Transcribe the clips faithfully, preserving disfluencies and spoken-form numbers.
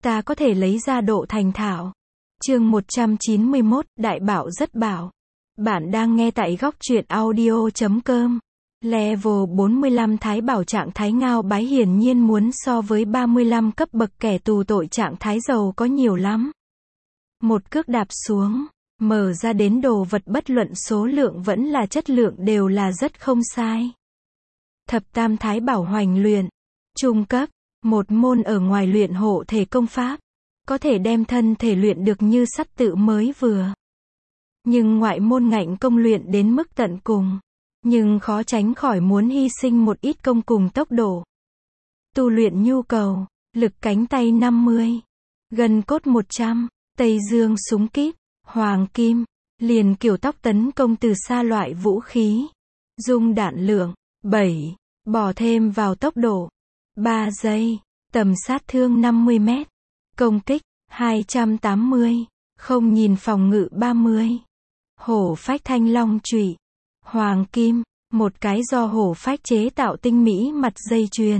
ta có thể lấy ra độ thành thạo. Chương một trăm chín mươi mốt, Đại Bảo rất bảo. Bạn đang nghe tại góc truyện audio chấm com. Level bốn mươi lăm Thái Bảo trạng thái ngao bái hiển nhiên muốn so với ba mươi lăm cấp bậc kẻ tù tội trạng thái giàu có nhiều lắm. Một cước đạp xuống, mở ra đến đồ vật bất luận số lượng vẫn là chất lượng đều là rất không sai. Thập tam Thái Bảo hoành luyện. Trung cấp, một môn ở ngoài luyện hộ thể công pháp. Có thể đem thân thể luyện được như sắt tự mới vừa. Nhưng ngoại môn ngạnh công luyện đến mức tận cùng. Nhưng khó tránh khỏi muốn hy sinh một ít công cùng tốc độ. Tu luyện nhu cầu, lực cánh tay năm mươi, gân cốt một trăm, Tây Dương súng kíp, hoàng kim, liền kiểu tóc tấn công từ xa loại vũ khí. Dung đạn lượng, bảy, bỏ thêm vào tốc độ, ba giây, tầm sát thương năm mươi mét, công kích, hai trăm tám mươi, không nhìn phòng ngự ba mươi. Hổ phách thanh long chủy, hoàng kim, một cái do hổ phách chế tạo tinh mỹ mặt dây chuyền.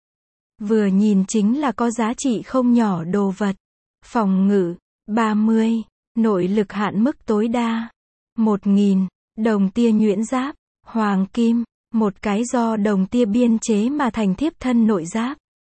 Vừa nhìn chính là có giá trị không nhỏ đồ vật. Phòng ngự, ba mươi, nội lực hạn mức tối đa, một nghìn, đồng tia nhuyễn giáp, hoàng kim, một cái do đồng tia biên chế mà thành thiếp thân nội giáp.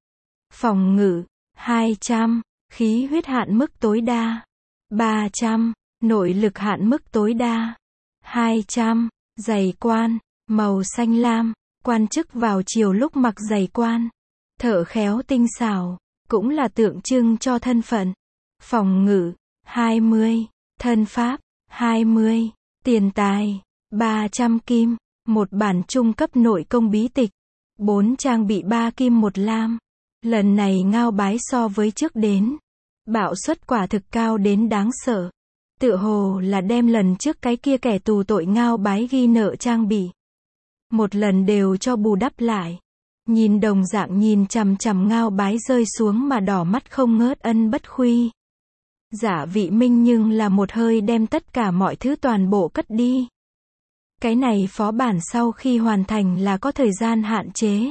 Phòng ngự, hai trăm, khí huyết hạn mức tối đa, ba trăm, nội lực hạn mức tối đa, hai trăm, giày quan, màu xanh lam, quan chức vào chiều lúc mặc giày quan. Thợ khéo tinh xảo, cũng là tượng trưng cho thân phận. Phòng ngự, hai mươi, thân pháp, hai mươi, tiền tài, ba trăm kim, một bản trung cấp nội công bí tịch, bốn trang bị ba kim một lam. Lần này ngao bái so với trước đến, bạo suất quả thực cao đến đáng sợ. Tựa hồ là đem lần trước cái kia kẻ tù tội ngao bái ghi nợ trang bị. Một lần đều cho bù đắp lại. Nhìn đồng dạng nhìn chằm chằm ngao bái rơi xuống mà đỏ mắt không ngớt Ân Bất Khuy. Giả Vị Minh nhưng là một hơi đem tất cả mọi thứ toàn bộ cất đi. Cái này phó bản sau khi hoàn thành là có thời gian hạn chế.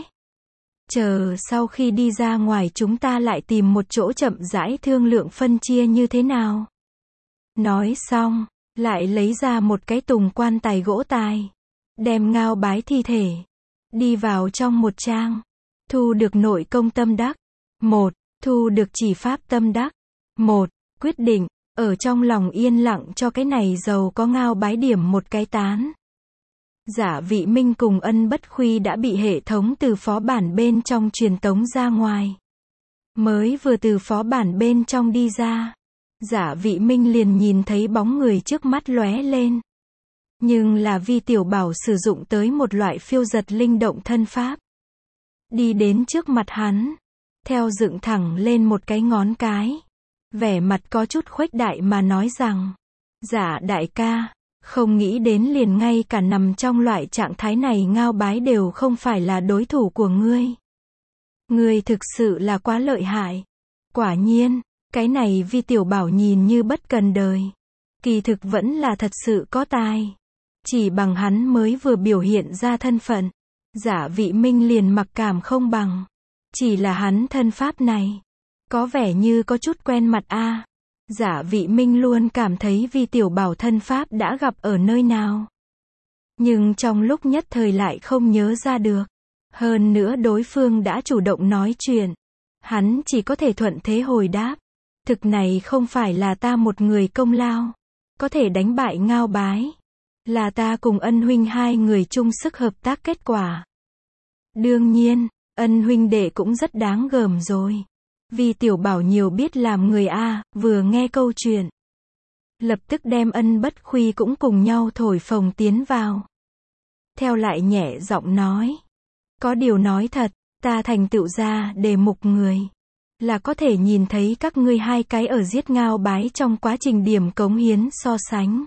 Chờ sau khi đi ra ngoài chúng ta lại tìm một chỗ chậm rãi thương lượng phân chia như thế nào. Nói xong, lại lấy ra một cái tùng quan tài gỗ tài. Đem ngao bái thi thể. Đi vào trong một trang. Thu được nội công tâm đắc. Một. Thu được chỉ pháp tâm đắc. Một. Quyết định. Ở trong lòng yên lặng cho cái này giàu có ngao bái điểm một cái tán. Giả Vị Minh cùng Ân Bất Khuy đã bị hệ thống từ phó bản bên trong truyền tống ra ngoài. Mới vừa từ phó bản bên trong đi ra. Giả Vị Minh liền nhìn thấy bóng người trước mắt lóe lên. Nhưng là Vi Tiểu Bảo sử dụng tới một loại phiêu giật linh động thân pháp. Đi đến trước mặt hắn. Theo dựng thẳng lên một cái ngón cái. Vẻ mặt có chút khuếch đại mà nói rằng. Giả đại ca, không nghĩ đến liền ngay cả nằm trong loại trạng thái này ngao bái đều không phải là đối thủ của ngươi. Ngươi thực sự là quá lợi hại. Quả nhiên, cái này Vi Tiểu Bảo nhìn như bất cần đời. Kỳ thực vẫn là thật sự có tài. Chỉ bằng hắn mới vừa biểu hiện ra thân phận. Giả Vị Minh liền mặc cảm không bằng. Chỉ là hắn thân pháp này. Có vẻ như có chút quen mặt a. À. Giả Vị Minh luôn cảm thấy Vi Tiểu Bảo thân pháp đã gặp ở nơi nào. Nhưng trong lúc nhất thời lại không nhớ ra được. Hơn nữa đối phương đã chủ động nói chuyện. Hắn chỉ có thể thuận thế hồi đáp. Thực này không phải là ta một người công lao. Có thể đánh bại ngao bái. Là ta cùng Ân huynh hai người chung sức hợp tác kết quả. Đương nhiên, Ân huynh đệ cũng rất đáng gờm rồi. Vi Tiểu Bảo nhiều biết làm người a, vừa nghe câu chuyện. Lập tức đem Ân Bất Khuy cũng cùng nhau thổi phồng tiến vào. Theo lại nhẹ giọng nói. Có điều nói thật, ta thành tựu ra đề mục người. Là có thể nhìn thấy các ngươi hai cái ở giết ngao bái trong quá trình điểm cống hiến so sánh.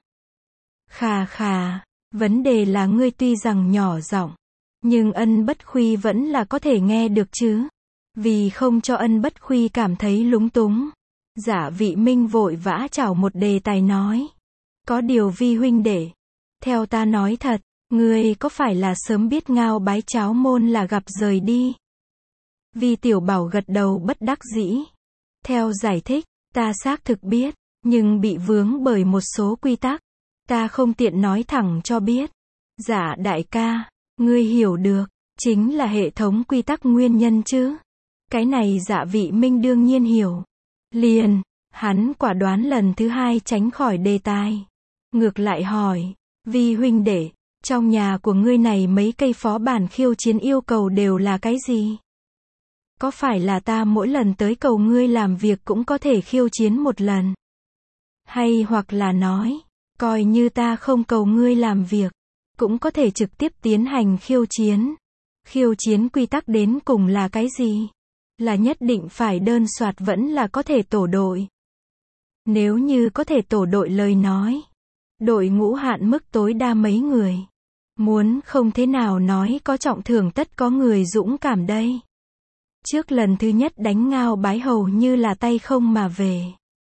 Khà khà, vấn đề là ngươi tuy rằng nhỏ giọng, nhưng Ân Bất Khuy vẫn là có thể nghe được chứ. Vì không cho Ân Bất Khuy cảm thấy lúng túng. Giả Vị Minh vội vã chảo một đề tài nói. Có điều Vi huynh đệ. Theo ta nói thật, ngươi có phải là sớm biết ngao bái cháo môn là gặp rời đi? Vi Tiểu Bảo gật đầu bất đắc dĩ. Theo giải thích, ta xác thực biết, nhưng bị vướng bởi một số quy tắc. Ta không tiện nói thẳng cho biết. Dạ đại ca, ngươi hiểu được, chính là hệ thống quy tắc nguyên nhân chứ. Cái này Dạ Vị Minh đương nhiên hiểu. Liền, hắn quả đoán lần thứ hai tránh khỏi đề tài. Ngược lại hỏi, Vi huynh đệ, trong nhà của ngươi này mấy cây phó bản khiêu chiến yêu cầu đều là cái gì? Có phải là ta mỗi lần tới cầu ngươi làm việc cũng có thể khiêu chiến một lần? Hay hoặc là nói, coi như ta không cầu ngươi làm việc, cũng có thể trực tiếp tiến hành khiêu chiến. Khiêu chiến quy tắc đến cùng là cái gì? Là nhất định phải đơn soạt vẫn là có thể tổ đội? Nếu như có thể tổ đội lời nói, đội ngũ hạn mức tối đa mấy người? Muốn không thế nào nói có trọng thưởng tất có người dũng cảm đây. Trước lần thứ nhất đánh Ngao Bái hầu như là tay không mà về.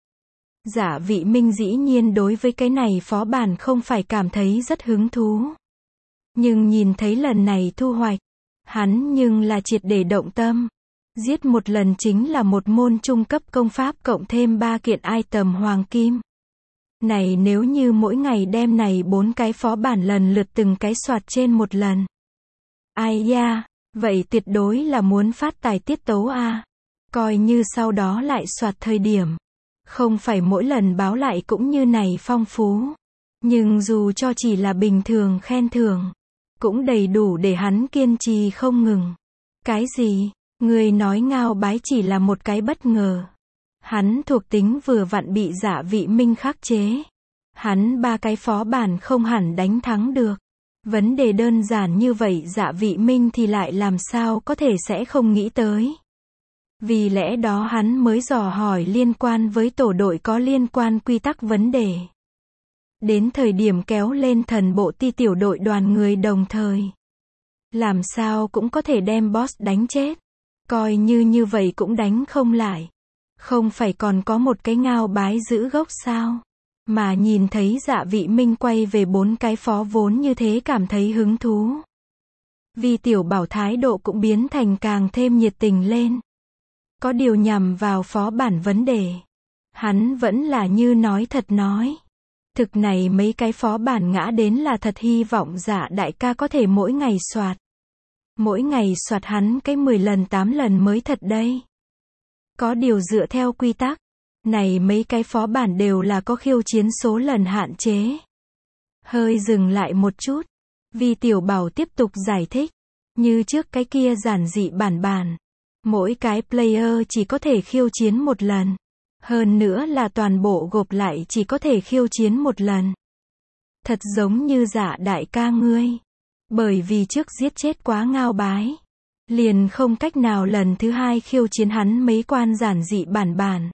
Dạ Vị Minh dĩ nhiên đối với cái này phó bản không phải cảm thấy rất hứng thú. Nhưng nhìn thấy lần này thu hoạch, hắn nhưng là triệt để động tâm. Giết một lần chính là một môn trung cấp công pháp cộng thêm ba kiện item hoàng kim. Này nếu như mỗi ngày đem này bốn cái phó bản lần lượt từng cái soạt trên một lần. Ai da, vậy tuyệt đối là muốn phát tài tiết tấu a. Coi như sau đó lại soạt thời điểm. Không phải mỗi lần báo lại cũng như này phong phú. Nhưng dù cho chỉ là bình thường khen thưởng, cũng đầy đủ để hắn kiên trì không ngừng. Cái gì? Người nói Ngao Bái chỉ là một cái bất ngờ. Hắn thuộc tính vừa vặn bị Dạ Vị Minh khắc chế. Hắn ba cái phó bản không hẳn đánh thắng được. Vấn đề đơn giản như vậy Dạ Vị Minh thì lại làm sao có thể sẽ không nghĩ tới. Vì lẽ đó hắn mới dò hỏi liên quan với tổ đội có liên quan quy tắc vấn đề. Đến thời điểm kéo lên thần bộ ti tiểu đội đoàn người đồng thời. Làm sao cũng có thể đem boss đánh chết. Coi như như vậy cũng đánh không lại. Không phải còn có một cái Ngao Bái giữ gốc sao? Mà nhìn thấy Dạ Vị Minh quay về bốn cái phó vốn như thế cảm thấy hứng thú. Vì tiểu bảo thái độ cũng biến thành càng thêm nhiệt tình lên. Có điều nhằm vào phó bản vấn đề. Hắn vẫn là như nói thật nói. Thực này mấy cái phó bản ngã đến là thật hy vọng Dạ đại ca có thể mỗi ngày soạt. Mỗi ngày soạt hắn cái mười lần tám lần mới thật đây. Có điều dựa theo quy tắc, này mấy cái phó bản đều là có khiêu chiến số lần hạn chế. Hơi dừng lại một chút, vì tiểu bảo tiếp tục giải thích. Như trước cái kia giản dị bản bản. Mỗi cái player chỉ có thể khiêu chiến một lần. Hơn nữa là toàn bộ gộp lại chỉ có thể khiêu chiến một lần. Thật giống như Dạ đại ca ngươi. Bởi vì trước giết chết quá Ngao Bái. Liền không cách nào lần thứ hai khiêu chiến hắn mấy quan giản dị bản bản.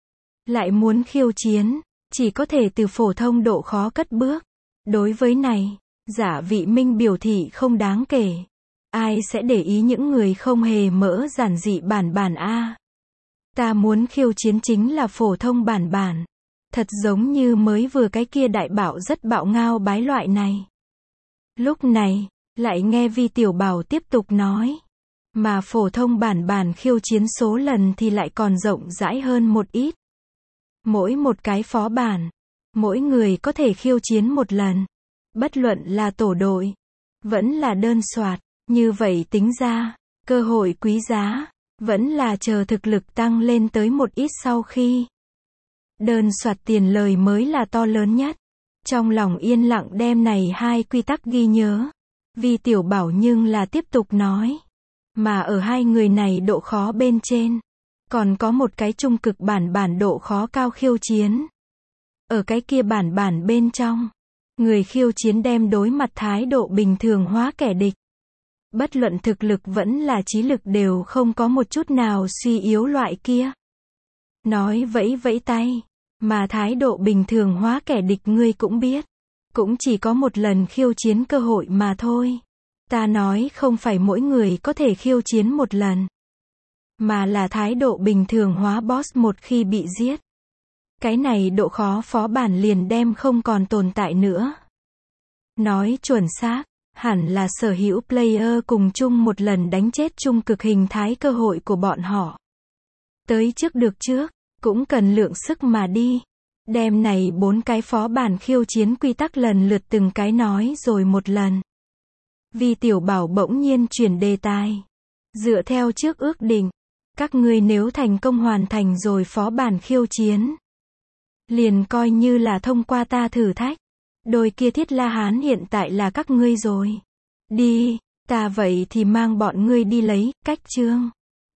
Lại muốn khiêu chiến, chỉ có thể từ phổ thông độ khó cất bước. Đối với này, Dạ Vị Minh biểu thị không đáng kể. Ai sẽ để ý những người không hề mỡ giản dị bản bản a? Ta muốn khiêu chiến chính là phổ thông bản bản. Thật giống như mới vừa cái kia đại bảo rất bạo Ngao Bái loại này. Lúc này, lại nghe Vi tiểu bảo tiếp tục nói. Mà phổ thông bản bản khiêu chiến số lần thì lại còn rộng rãi hơn một ít. Mỗi một cái phó bản, mỗi người có thể khiêu chiến một lần. Bất luận là tổ đội, vẫn là đơn soạt. Như vậy tính ra, cơ hội quý giá, vẫn là chờ thực lực tăng lên tới một ít sau khi. Đơn soạt tiền lời mới là to lớn nhất. Trong lòng yên lặng đem này hai quy tắc ghi nhớ. Vi tiểu bảo nhưng là tiếp tục nói. Mà ở hai người này độ khó bên trên. Còn có một cái trung cực bản bản độ khó cao khiêu chiến. Ở cái kia bản bản bên trong. Người khiêu chiến đem đối mặt thái độ bình thường hóa kẻ địch. Bất luận thực lực vẫn là trí lực đều không có một chút nào suy yếu loại kia. Nói vẫy vẫy tay. Mà thái độ bình thường hóa kẻ địch ngươi cũng biết. Cũng chỉ có một lần khiêu chiến cơ hội mà thôi. Ta nói không phải mỗi người có thể khiêu chiến một lần. Mà là thái độ bình thường hóa boss một khi bị giết. Cái này độ khó phó bản liền đem không còn tồn tại nữa. Nói chuẩn xác, hẳn là sở hữu player cùng chung một lần đánh chết trung cực hình thái cơ hội của bọn họ. tới trước được trước, cũng cần lượng sức mà đi. Đem này bốn cái phó bản khiêu chiến quy tắc lần lượt từng cái nói rồi một lần. Vi Tiểu Bảo bỗng nhiên chuyển đề tài. Dựa theo trước ước định, các ngươi nếu thành công hoàn thành rồi phó bản khiêu chiến, liền coi như là thông qua ta thử thách. Đôi kia Thiết La Hán hiện tại là các ngươi rồi. Đi, ta vậy thì mang bọn ngươi đi lấy, cách chương.